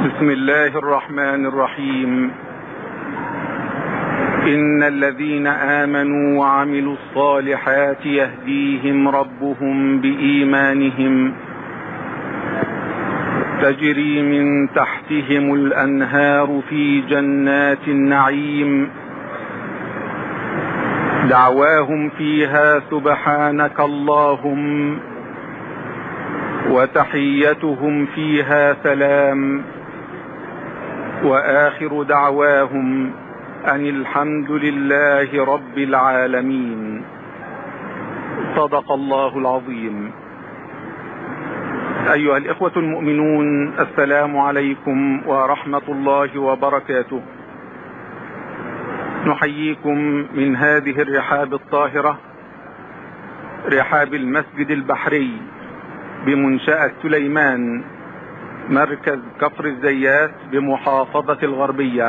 بسم الله الرحمن الرحيم. إن الذين آمنوا وعملوا الصالحات يهديهم ربهم بإيمانهم تجري من تحتهم الأنهار في جنات النعيم دعواهم فيها سبحانك اللهم وتحيتهم فيها سلام وآخر دعواهم أن الحمد لله رب العالمين. صدق الله العظيم. أيها الإخوة المؤمنون، السلام عليكم ورحمة الله وبركاته. نحييكم من هذه الرحاب الطاهرة، رحاب المسجد البحري بمنشأة سليمان، مركز كفر الزيات بمحافظة الغربية،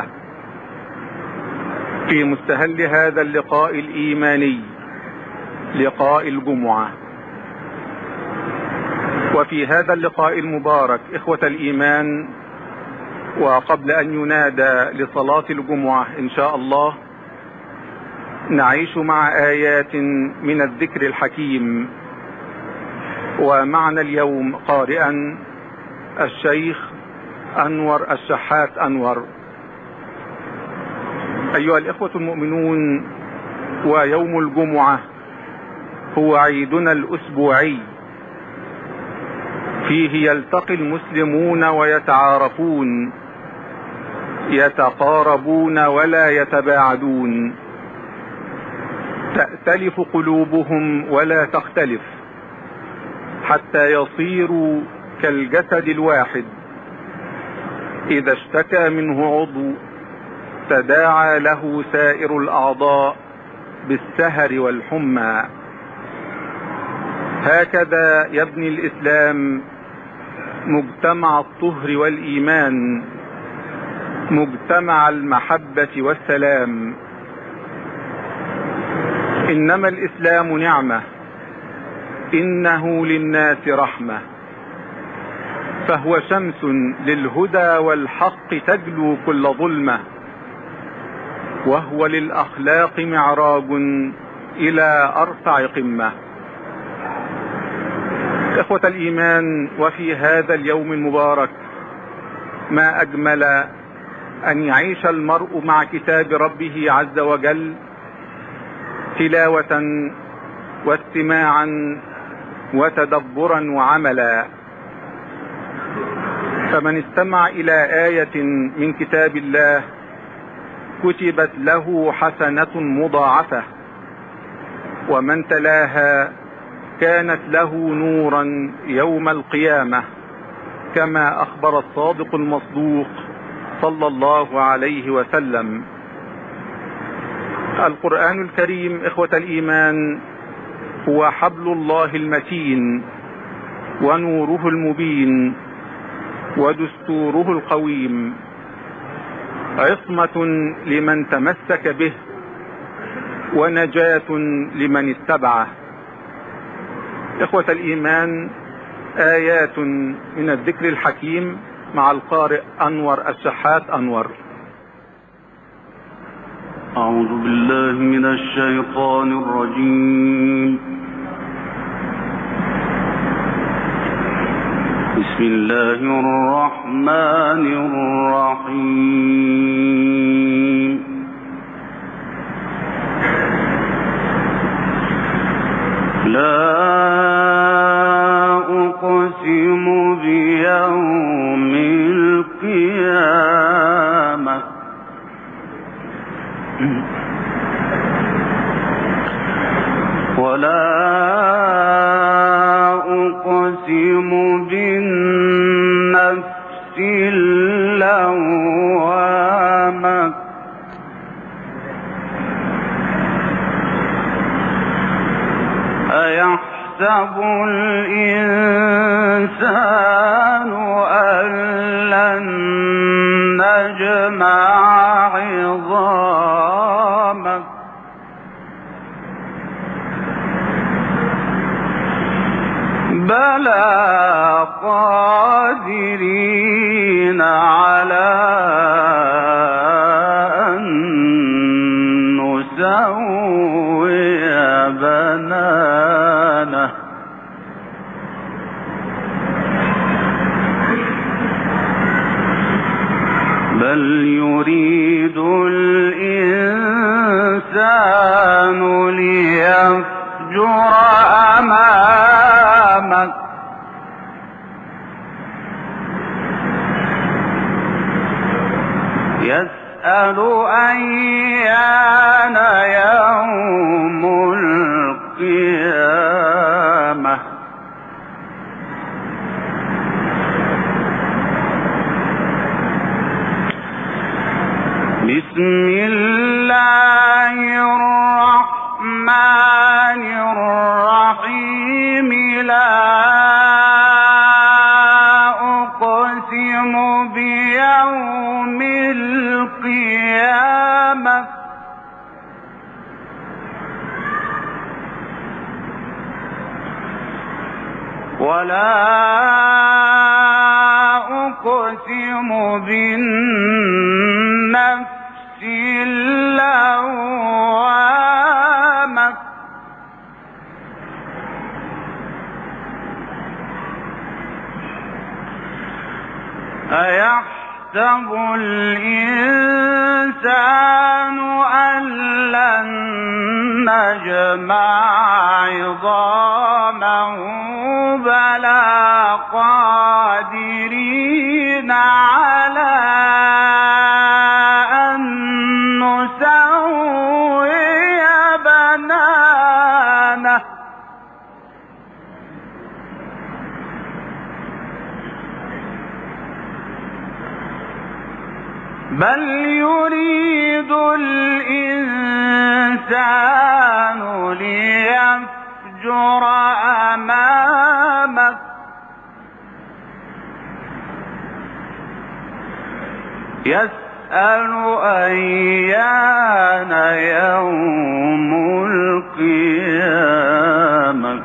في مستهل هذا اللقاء الإيماني، لقاء الجمعة. وفي هذا اللقاء المبارك إخوة الإيمان، وقبل أن ينادى لصلاة الجمعة إن شاء الله، نعيش مع آيات من الذكر الحكيم. ومعنا اليوم قارئا الشيخ أنور الشحات أنور. أيها الإخوة المؤمنون، ويوم الجمعة هو عيدنا الأسبوعي، فيه يلتقي المسلمون ويتعارفون، يتقاربون ولا يتباعدون، تأتلف قلوبهم ولا تختلف، حتى يصيروا كالجسد الواحد، إذا اشتكى منه عضو تداعى له سائر الأعضاء بالسهر والحمى. هكذا يبني الإسلام مجتمع الطهر والإيمان، مجتمع المحبة والسلام. إنما الإسلام نعمة، إنه للناس رحمة، فهو شمس للهدى والحق تجلو كل ظلمة، وهو للأخلاق معراج إلى أرفع قمة. إخوة الإيمان، وفي هذا اليوم المبارك ما أجمل أن يعيش المرء مع كتاب ربه عز وجل تلاوة واستماعا وتدبرا وعملا. فمن استمع إلى آية من كتاب الله كتبت له حسنة مضاعفة، ومن تلاها كانت له نورا يوم القيامة، كما أخبر الصادق المصدوق صلى الله عليه وسلم. القرآن الكريم إخوة الإيمان هو حبل الله المتين، ونوره المبين، ودستوره القويم، عصمة لمن تمسك به، ونجاة لمن اتبعه. إخوة الإيمان، آيات من الذكر الحكيم مع القارئ أنور الشحات أنور. أعوذ بالله من الشيطان الرجيم. بسم الله الرحمن الرحيم. لا أقسم بيوم القيامة ولا أقسم بالنفس اللوامة أيحسب الإنسان أن لن نجمع عظامه بلى قادرين على بل يريد الإنسان ليفجر أمامك يسأل أيان يوم القيامة بسم الله الرحمن الرحيم لا أقسم بيوم القيامة ولا أقسم بالنفس اللوامة أيحسب الإنسان أن لن نجمع عظامه بلى قادرين على أن نسوي بنانه بل يريد الإنسان ليفجر أمامه يسأل أيان يوم القيامة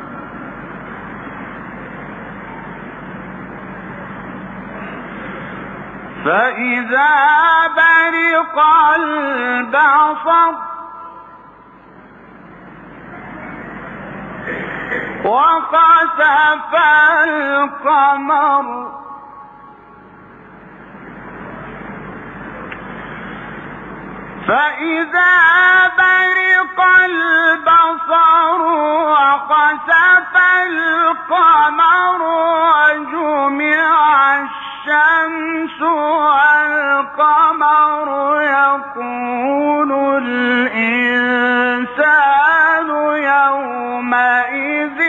فإذا برق البصر وخسف القمر فإذا برق البصر وخسف القمر وجمع الشمس والقمر يقول الإنسان يومئذ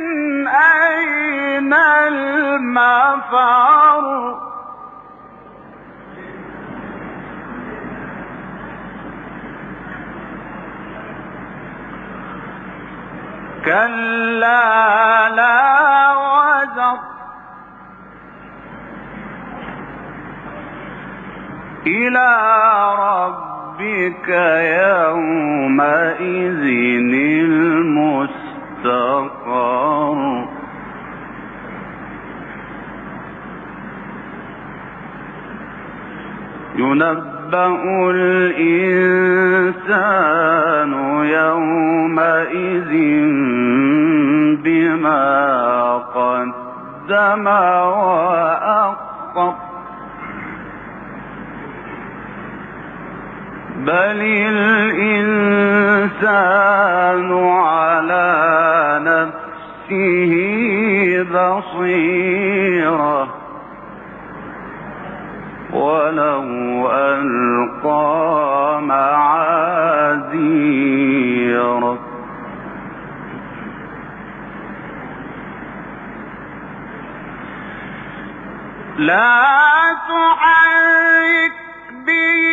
أين المفر كلا لا وزر إلى ربك يومئذ المستقر ينبأ الإنسان يومئذ بما قدم وأخر بل الإنسان على نفسه بصيرة ولو ألقى معاذيره لا تحرك به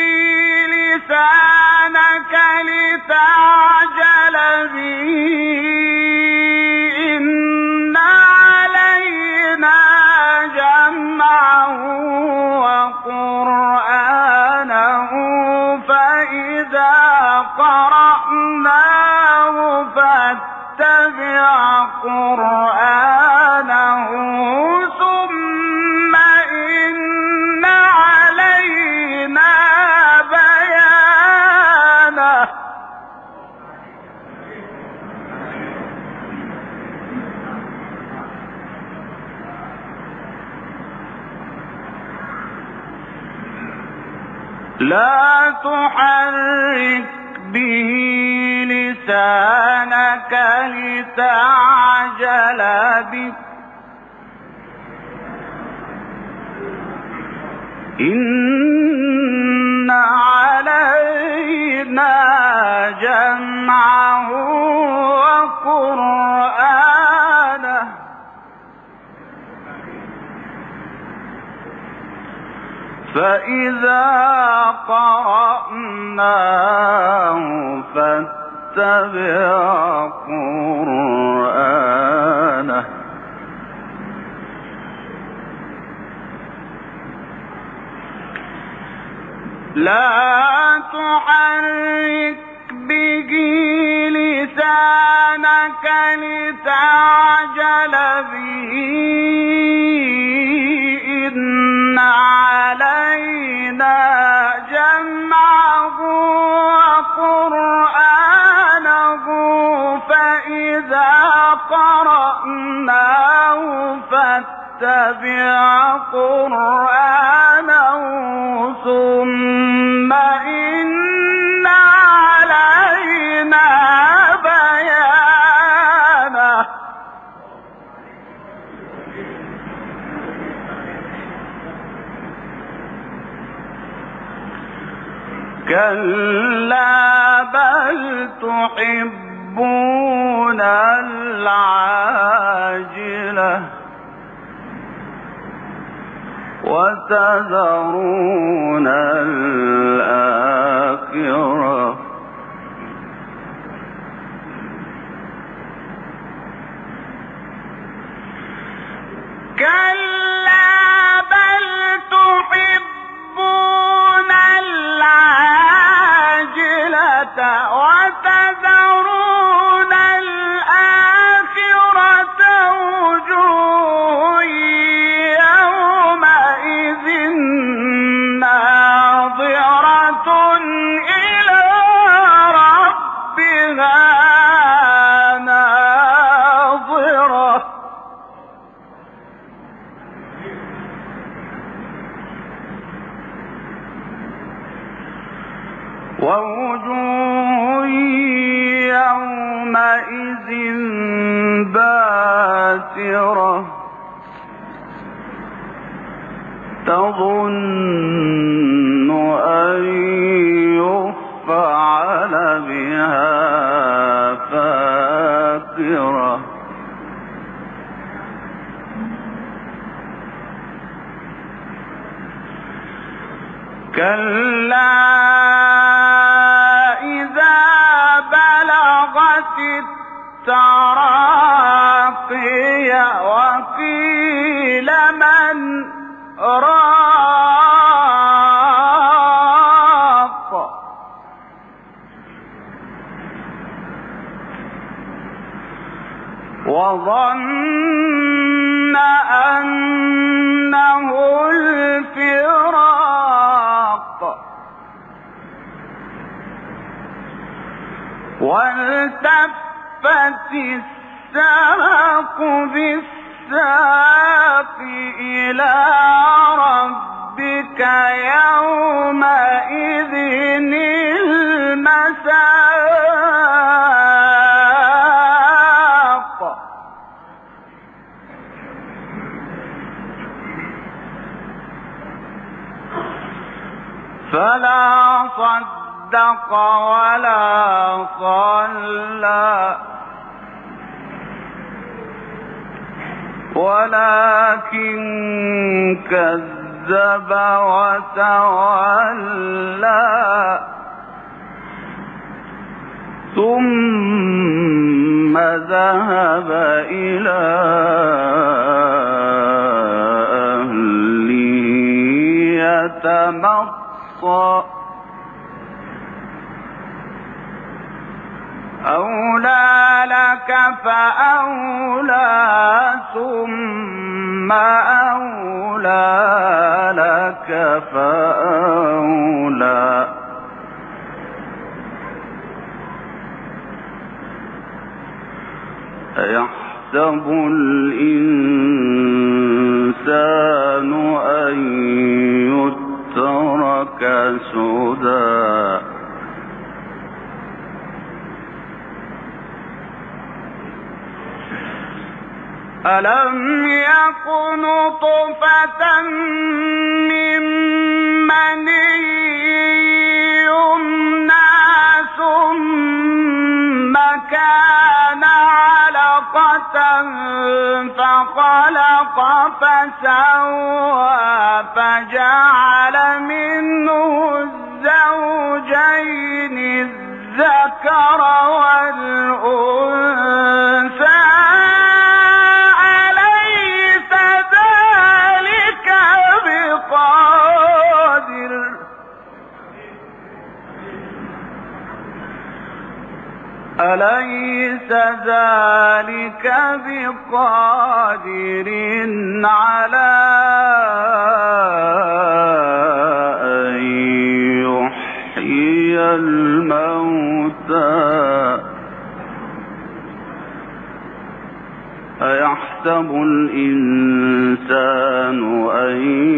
لسانك لتعجل به إن علينا جمعه وقرآنه فإذا قرأناه فاتبع قرآنه ثم إن علينا بيانه لا تحرك به لسانك لتعجل به إن علينا جمعه وقرآنه فإذا قرأناه فاتبع قرآنه لا تحرك به لسانك لتعجل به إن علينا جمعه وقرآنه فإذا قرأناه فاتبع قرآنه ثم إن علينا بيانه كلا بل تحبون العاجلة وتذرون الآخرة كلا بل تحبون العاجلة وتذرون الآخرة وجوه يومئذ ناظرة إلى ربها ناظرة ووجوه يومئذ باسرة تظن أن يفعل بها فاقرة كلا إذا بلغت التراقي وقيل من راق وظن أنه الفراق والتفت الساق بالساق إلى ربك يومئذ المساق فلا صدق ولا صلى ولكن كذب وتولى ثم ذهب إلى أهله يتمطى أولى لك فأولى ثم أولى لك فأولى أيحسب الإنسان أن يترك سدى ألم يك نطفة من مني يمنى ثم كان علقة فخلق فسوى فجعل منه الزوجين الذكر والأنثى أليس ذلك بقادر على أن يحيي الموتى أيحسب الإنسان أن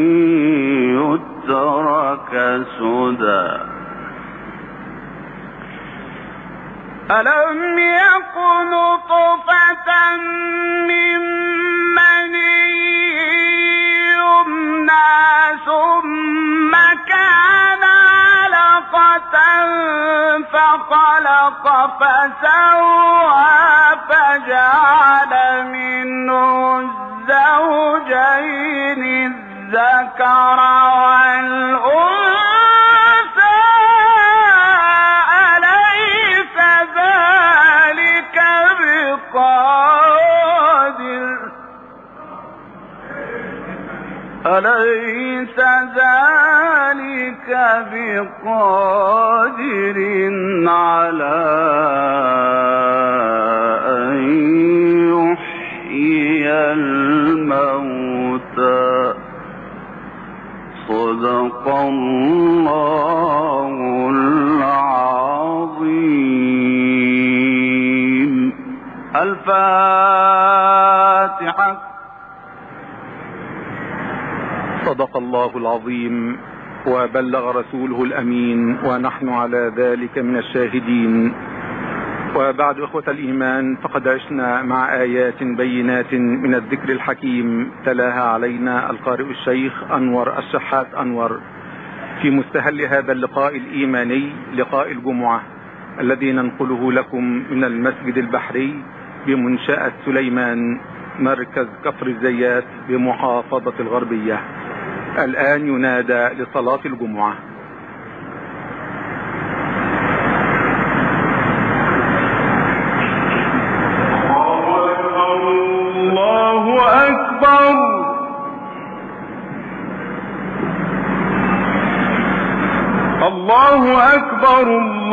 يترك سدى ألم يك نطفة من مني يمنى ثم كان علقة فخلق فسوى فجعل منه الزوجين الذكر والأنثى أليس ذلك بقادر على أن يحيي الموتى صدق الله العظيم. الفاتحة. صدق الله العظيم وبلغ رسوله الأمين ونحن على ذلك من الشاهدين. وبعد إخوة الإيمان، فقد عشنا مع آيات بينات من الذكر الحكيم تلاها علينا القارئ الشيخ أنور الشحات أنور في مستهل هذا اللقاء الإيماني، لقاء الجمعة الذي ننقله لكم من المسجد البحري بمنشأة سليمان مركز كفر الزيات بمحافظة الغربية. الآن ينادى لصلاة الجمعة. الله أكبر. الله أكبر.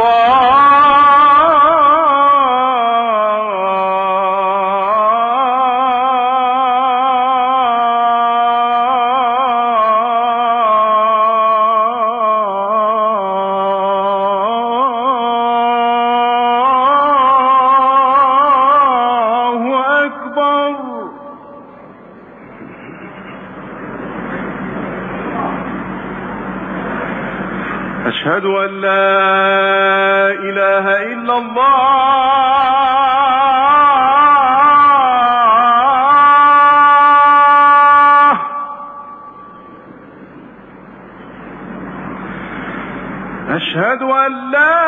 أشهد أن لا إله إلا الله. أشهد أن لا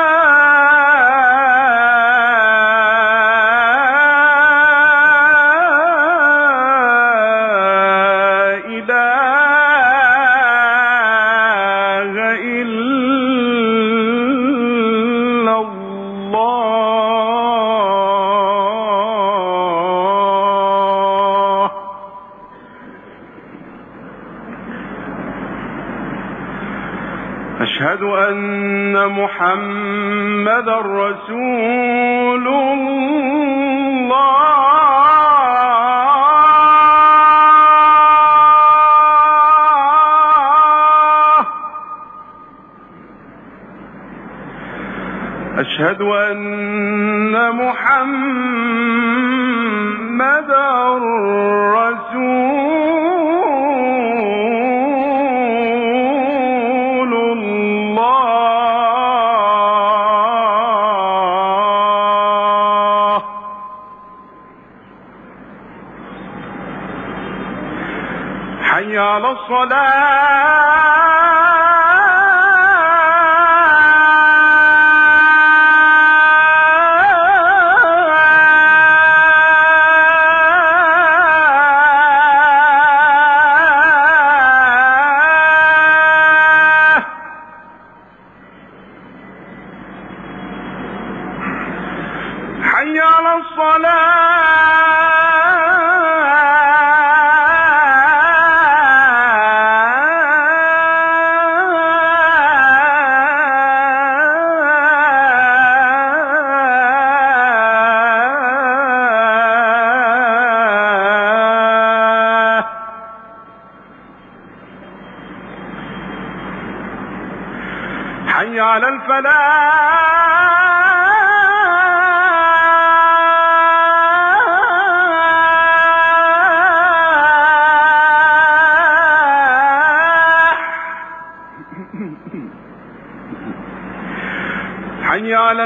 أشهد أن محمدا رسول الله. أشهد أن محمدا رسول حي على حي على الفلاح حي على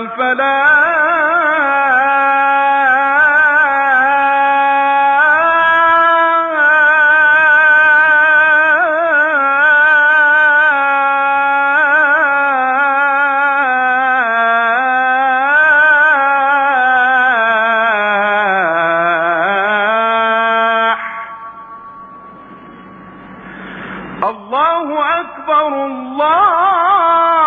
الفلاح. الله أكبر الله